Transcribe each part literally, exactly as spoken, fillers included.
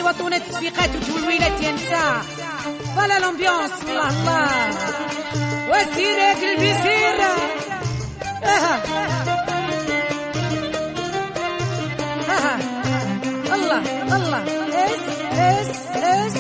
وطونة تصفيقات وتولويلات ينسى فلا لومبيونس الله الله وسيرة قلبي سيرة اها اها الله الله اس اس اس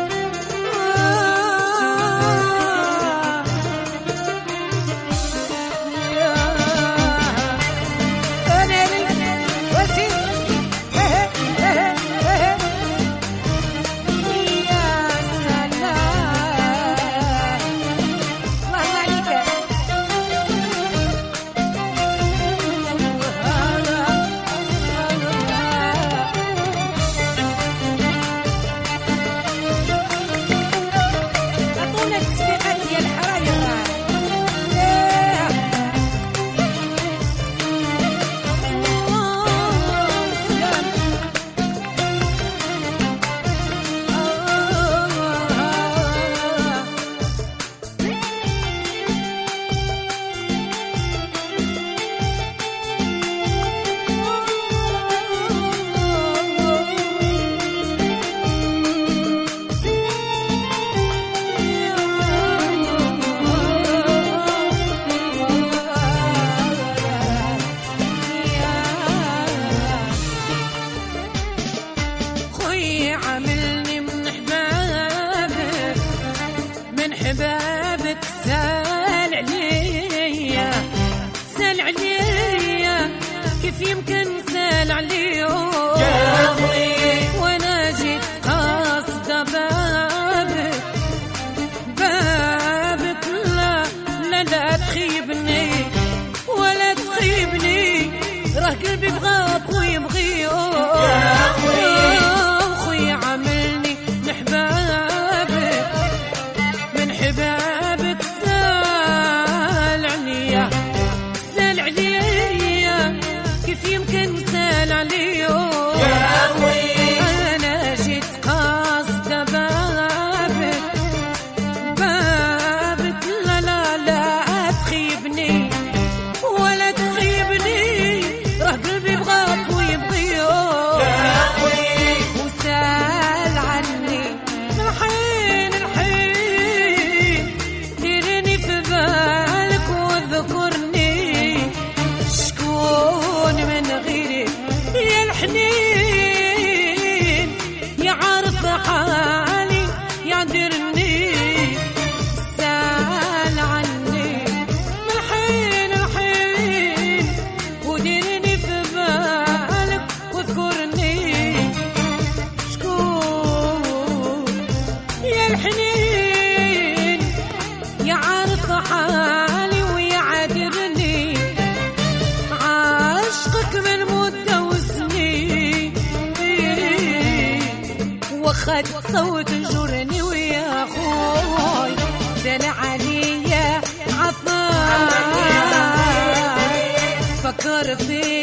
حبابك سال عليا سال عليا كيف يمكن سال عليهم يا أخوي وانا جيت قاصدة بابك بابك لا لا لا تخيبني ولا تخيبني راه قلبي بغاك ويبغيه يا أخوي أخوي عاملني نحبابك حبابك سال عليا سال عليا كيف يمكن سال عليا يا أخوي أنا جيت قاصدة بابك بابك لا لا لا تخيبني ولا تخيبني راه قلبي بغاك ويبغيه يا أخوي وسال عني الحين الحين ديرني في بالك وذكرني شكون من غيري يا الحنين يعرف حالي يعذرني سال عني الحين الحين وديرني في بالك وذكرني شكون يا الحنين يعرف حالي ويعذرني عاشقك من مدة وسنين وخد صوت جرني ويا خوي سال عليا عفاك فكر في